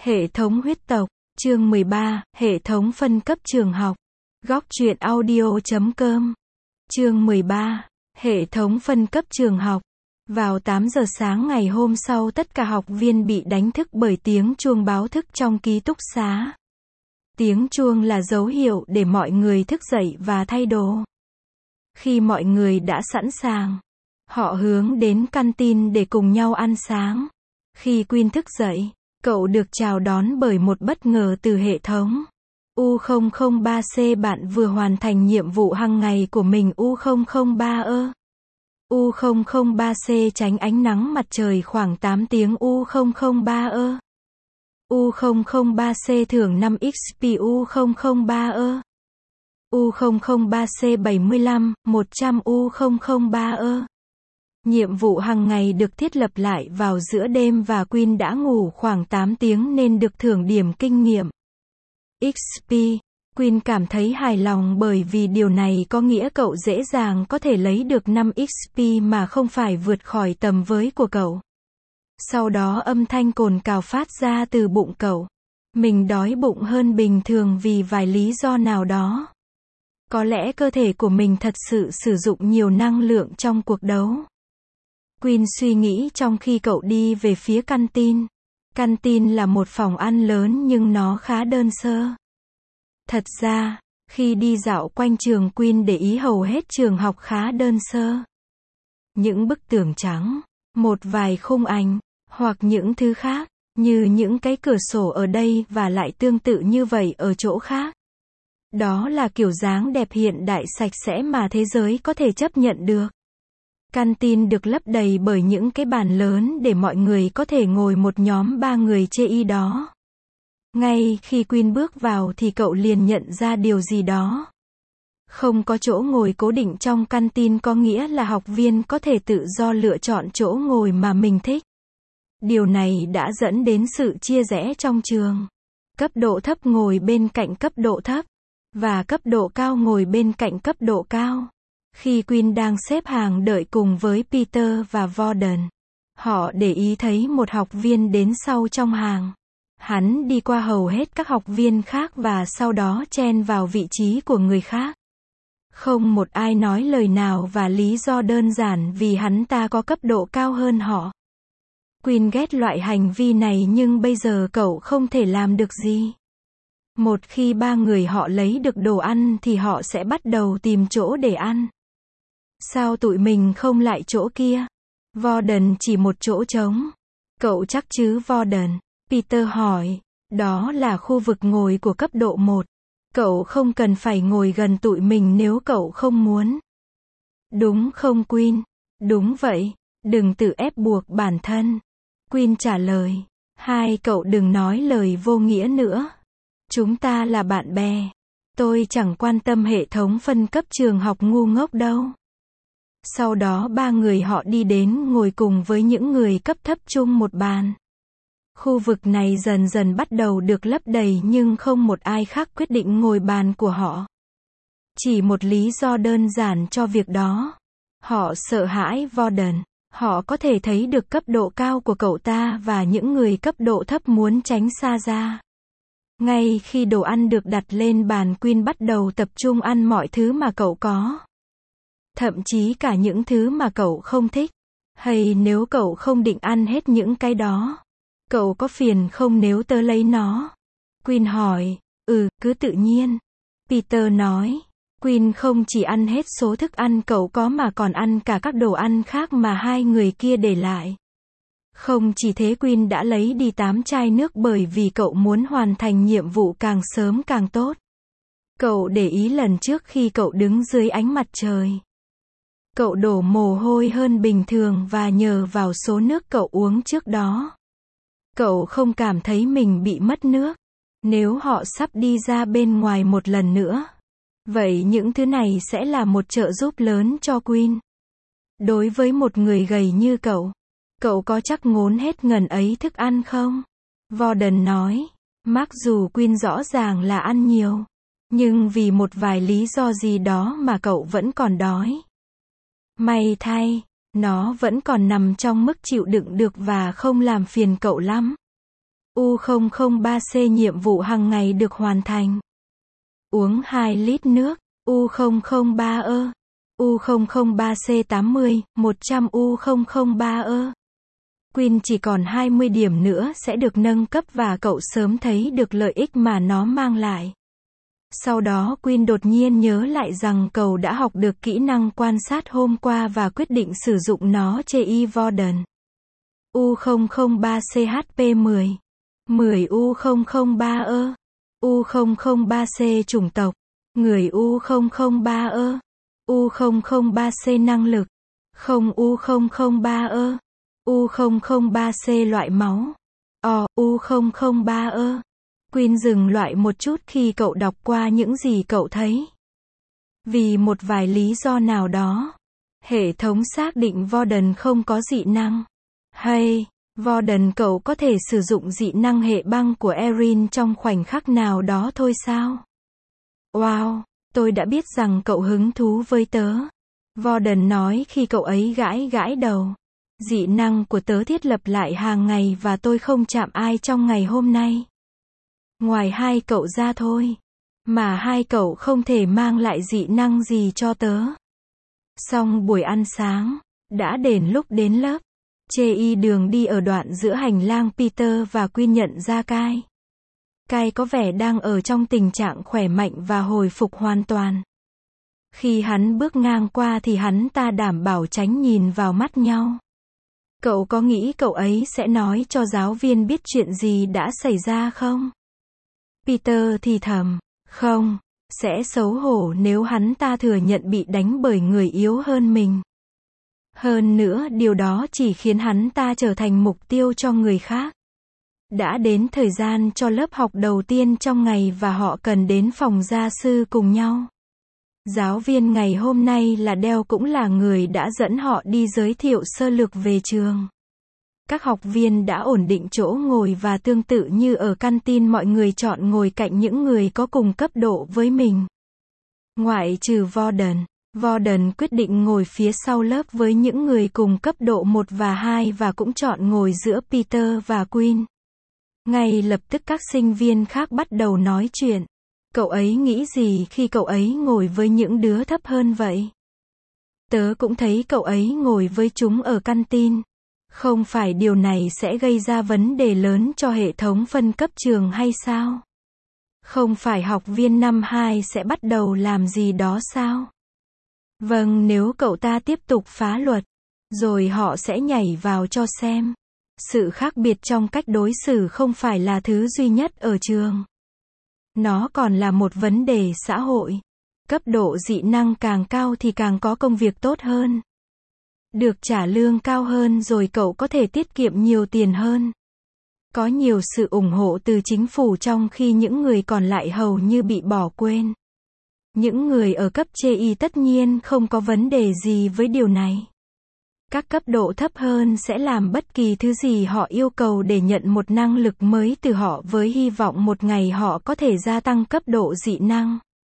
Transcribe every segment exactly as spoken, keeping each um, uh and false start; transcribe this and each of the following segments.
Hệ thống huyết tộc, chương mười ba, hệ thống phân cấp trường học. Góc truyện audio chấm com. Chương mười ba, hệ thống phân cấp trường học. Vào tám giờ sáng ngày hôm sau, tất cả học viên bị đánh thức bởi tiếng chuông báo thức trong ký túc xá. Tiếng chuông là dấu hiệu để mọi người thức dậy và thay đồ. Khi mọi người đã sẵn sàng, họ hướng đến canteen để cùng nhau ăn sáng. Khi Queen thức dậy, cậu được chào đón bởi một bất ngờ từ hệ thống. U không không ba C, bạn vừa hoàn thành nhiệm vụ hàng ngày của mình. U không không ba ơ. U không không ba C, tránh ánh nắng mặt trời khoảng tám tiếng. U không không ba ơ. U không không ba C, thưởng năm X P. U không không ba ơ. U không không ba C, bảy mươi lăm, một trăm. U không không ba ơ. Nhiệm vụ hàng ngày được thiết lập lại vào giữa đêm và Queen đã ngủ khoảng tám tiếng nên được thưởng điểm kinh nghiệm X P. Queen cảm thấy hài lòng bởi vì điều này có nghĩa cậu dễ dàng có thể lấy được năm X P mà không phải vượt khỏi tầm với của cậu. Sau đó âm thanh cồn cào phát ra từ bụng cậu. Mình đói bụng hơn bình thường vì vài lý do nào đó. Có lẽ cơ thể của mình thật sự sử dụng nhiều năng lượng trong cuộc đấu. Queen suy nghĩ trong khi cậu đi về phía canteen. Canteen là một phòng ăn lớn nhưng nó khá đơn sơ. Thật ra, khi đi dạo quanh trường, Queen để ý hầu hết trường học khá đơn sơ. Những bức tường trắng, một vài khung ảnh, hoặc những thứ khác, như những cái cửa sổ ở đây và lại tương tự như vậy ở chỗ khác. Đó là kiểu dáng đẹp hiện đại sạch sẽ mà thế giới có thể chấp nhận được. Canteen được lấp đầy bởi những cái bàn lớn để mọi người có thể ngồi một nhóm ba người chê y đó. Ngay khi Queen bước vào thì cậu liền nhận ra điều gì đó. Không có chỗ ngồi cố định trong canteen có nghĩa là học viên có thể tự do lựa chọn chỗ ngồi mà mình thích. Điều này đã dẫn đến sự chia rẽ trong trường. Cấp độ thấp ngồi bên cạnh cấp độ thấp, và cấp độ cao ngồi bên cạnh cấp độ cao. Khi Queen đang xếp hàng đợi cùng với Peter và Warden, họ để ý thấy một học viên đến sau trong hàng. Hắn đi qua hầu hết các học viên khác và sau đó chen vào vị trí của người khác. Không một ai nói lời nào và lý do đơn giản vì hắn ta có cấp độ cao hơn họ. Queen ghét loại hành vi này nhưng bây giờ cậu không thể làm được gì. Một khi ba người họ lấy được đồ ăn thì họ sẽ bắt đầu tìm chỗ để ăn. Sao tụi mình không lại chỗ kia? Warden chỉ một chỗ trống. Cậu chắc chứ Warden? Peter hỏi. Đó là khu vực ngồi của cấp độ một. Cậu không cần phải ngồi gần tụi mình nếu cậu không muốn. Đúng không Queen? Đúng vậy. Đừng tự ép buộc bản thân. Queen trả lời. Hai cậu đừng nói lời vô nghĩa nữa. Chúng ta là bạn bè. Tôi chẳng quan tâm hệ thống phân cấp trường học ngu ngốc đâu. Sau đó ba người họ đi đến ngồi cùng với những người cấp thấp chung một bàn. Khu vực này dần dần bắt đầu được lấp đầy nhưng không một ai khác quyết định ngồi bàn của họ. Chỉ một lý do đơn giản cho việc đó. Họ sợ hãi Warden. Họ có thể thấy được cấp độ cao của cậu ta và những người cấp độ thấp muốn tránh xa ra. Ngay khi đồ ăn được đặt lên bàn, Queen bắt đầu tập trung ăn mọi thứ mà cậu có. Thậm chí cả những thứ mà cậu không thích. Hay nếu cậu không định ăn hết những cái đó, cậu có phiền không nếu tớ lấy nó? Queen hỏi. Ừ, cứ tự nhiên. Peter nói. Queen không chỉ ăn hết số thức ăn cậu có mà còn ăn cả các đồ ăn khác mà hai người kia để lại. Không chỉ thế, Queen đã lấy đi tám chai nước bởi vì cậu muốn hoàn thành nhiệm vụ càng sớm càng tốt. Cậu để ý lần trước khi cậu đứng dưới ánh mặt trời. Cậu đổ mồ hôi hơn bình thường và nhờ vào số nước cậu uống trước đó. Cậu không cảm thấy mình bị mất nước. Nếu họ sắp đi ra bên ngoài một lần nữa, vậy những thứ này sẽ là một trợ giúp lớn cho Queen. Đối với một người gầy như cậu, cậu có chắc ngốn hết ngần ấy thức ăn không? Warden nói. Mặc dù Queen rõ ràng là ăn nhiều, nhưng vì một vài lý do gì đó mà cậu vẫn còn đói. May thay, nó vẫn còn nằm trong mức chịu đựng được và không làm phiền cậu lắm. U không không ba C nhiệm vụ hàng ngày được hoàn thành. Uống hai lít nước. U không không ba ơ. U không không ba C tám mươi, một trăm U không không ba ơ. Queen chỉ còn hai mươi điểm nữa sẽ được nâng cấp và cậu sớm thấy được lợi ích mà nó mang lại. Sau đó Queen đột nhiên nhớ lại rằng cậu đã học được kỹ năng quan sát hôm qua và quyết định sử dụng nó chê y Vorden. U không không ba C H P mười. mười U không không ba ơ. U không không ba C chủng tộc. Người U không không ba ơ. U không không ba C năng lực. Không U không không ba ơ. U không không ba C loại máu. O, U không không ba ơ. Queen dừng loại một chút khi cậu đọc qua những gì cậu thấy. Vì một vài lý do nào đó, hệ thống xác định Vorden không có dị năng. Hay, Vorden cậu có thể sử dụng dị năng hệ băng của Erin trong khoảnh khắc nào đó thôi sao? Wow, tôi đã biết rằng cậu hứng thú với tớ. Vorden nói khi cậu ấy gãi gãi đầu. Dị năng của tớ thiết lập lại hàng ngày và tôi không chạm ai trong ngày hôm nay. Ngoài hai cậu ra thôi. Mà hai cậu không thể mang lại dị năng gì cho tớ. Xong buổi ăn sáng, đã đến lúc đến lớp. Chê y đường đi ở đoạn giữa hành lang Peter và Queen nhận ra Kai. Kai có vẻ đang ở trong tình trạng khỏe mạnh và hồi phục hoàn toàn. Khi hắn bước ngang qua thì hắn ta đảm bảo tránh nhìn vào mắt nhau. Cậu có nghĩ cậu ấy sẽ nói cho giáo viên biết chuyện gì đã xảy ra không? Peter thì thầm, không, sẽ xấu hổ nếu hắn ta thừa nhận bị đánh bởi người yếu hơn mình. Hơn nữa điều đó chỉ khiến hắn ta trở thành mục tiêu cho người khác. Đã đến thời gian cho lớp học đầu tiên trong ngày và họ cần đến phòng gia sư cùng nhau. Giáo viên ngày hôm nay là Dell cũng là người đã dẫn họ đi giới thiệu sơ lược về trường. Các học viên đã ổn định chỗ ngồi và tương tự như ở căn tin mọi người chọn ngồi cạnh những người có cùng cấp độ với mình. Ngoại trừ Vorden. Vorden quyết định ngồi phía sau lớp với những người cùng cấp độ một và hai và cũng chọn ngồi giữa Peter và Queen. Ngay lập tức các sinh viên khác bắt đầu nói chuyện. Cậu ấy nghĩ gì khi cậu ấy ngồi với những đứa thấp hơn vậy? Tớ cũng thấy cậu ấy ngồi với chúng ở căn tin. Không phải điều này sẽ gây ra vấn đề lớn cho hệ thống phân cấp trường hay sao? Không phải học viên năm hai sẽ bắt đầu làm gì đó sao? Vâng, nếu cậu ta tiếp tục phá luật, rồi họ sẽ nhảy vào cho xem. Sự khác biệt trong cách đối xử không phải là thứ duy nhất ở trường. Nó còn là một vấn đề xã hội. Cấp độ dị năng càng cao thì càng có công việc tốt hơn. Được trả lương cao hơn rồi cậu có thể tiết kiệm nhiều tiền hơn. Có nhiều sự ủng hộ từ chính phủ trong khi những người còn lại hầu như bị bỏ quên. Những người ở cấp chê y tất nhiên không có vấn đề gì với điều này. Các cấp độ thấp hơn sẽ làm bất kỳ thứ gì họ yêu cầu để nhận một năng lực mới từ họ với hy vọng một ngày họ có thể gia tăng cấp độ dị năng.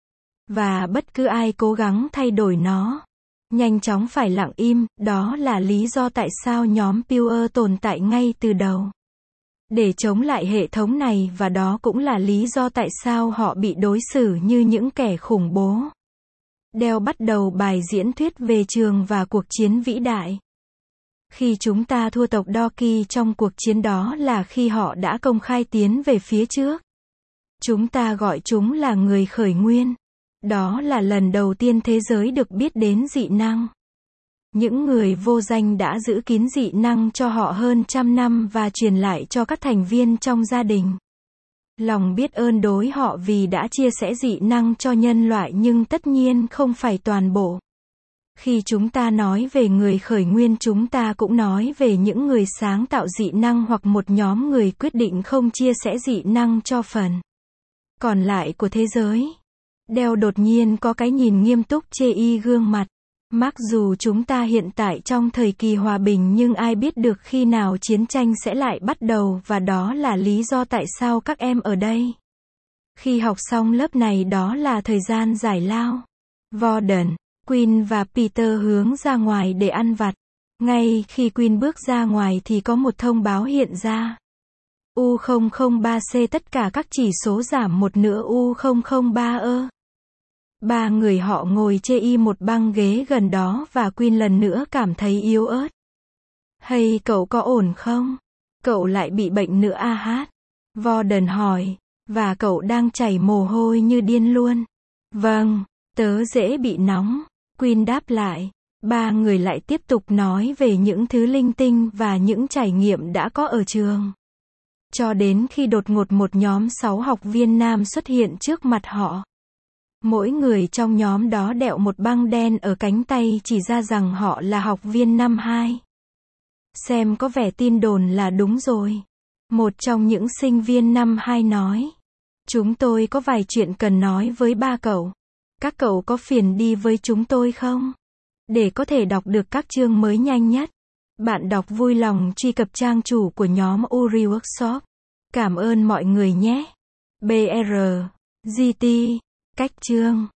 Và bất cứ ai cố gắng thay đổi nó, nhanh chóng phải lặng im, đó là lý do tại sao nhóm Pure tồn tại ngay từ đầu. Để chống lại hệ thống này và đó cũng là lý do tại sao họ bị đối xử như những kẻ khủng bố. Dell bắt đầu bài diễn thuyết về trường và cuộc chiến vĩ đại. Khi chúng ta thua tộc Doki trong cuộc chiến đó là khi họ đã công khai tiến về phía trước. Chúng ta gọi chúng là người khởi nguyên. Đó là lần đầu tiên thế giới được biết đến dị năng. Những người vô danh đã giữ kín dị năng cho họ hơn trăm năm và truyền lại cho các thành viên trong gia đình. Lòng biết ơn đối họ vì đã chia sẻ dị năng cho nhân loại nhưng tất nhiên không phải toàn bộ. Khi chúng ta nói về người khởi nguyên chúng ta cũng nói về những người sáng tạo dị năng hoặc một nhóm người quyết định không chia sẻ dị năng cho phần còn lại của thế giới. Dell đột nhiên có cái nhìn nghiêm túc chê y gương mặt. Mặc dù chúng ta hiện tại trong thời kỳ hòa bình nhưng ai biết được khi nào chiến tranh sẽ lại bắt đầu và đó là lý do tại sao các em ở đây. Khi học xong lớp này đó là thời gian giải lao. Vorden, Queen và Peter hướng ra ngoài để ăn vặt. Ngay khi Queen bước ra ngoài thì có một thông báo hiện ra. U không không ba C tất cả các chỉ số giảm một nửa U không không ba ơ. Ba người họ ngồi chê y một băng ghế gần đó và Queen lần nữa cảm thấy yếu ớt. Hay cậu có ổn không? Cậu lại bị bệnh nữa à hát? Warden hỏi. Và cậu đang chảy mồ hôi như điên luôn. Vâng, tớ dễ bị nóng. Queen đáp lại. Ba người lại tiếp tục nói về những thứ linh tinh và những trải nghiệm đã có ở trường. Cho đến khi đột ngột một nhóm sáu học viên nam xuất hiện trước mặt họ. Mỗi người trong nhóm đó đeo một băng đen ở cánh tay chỉ ra rằng họ là học viên năm hai. Xem có vẻ tin đồn là đúng rồi. Một trong những sinh viên năm hai nói. Chúng tôi có vài chuyện cần nói với ba cậu. Các cậu có phiền đi với chúng tôi không? Để có thể đọc được các chương mới nhanh nhất. Bạn đọc vui lòng truy cập trang chủ của nhóm Uri Workshop. Cảm ơn mọi người nhé. bê rờ, giê tê, cách chương.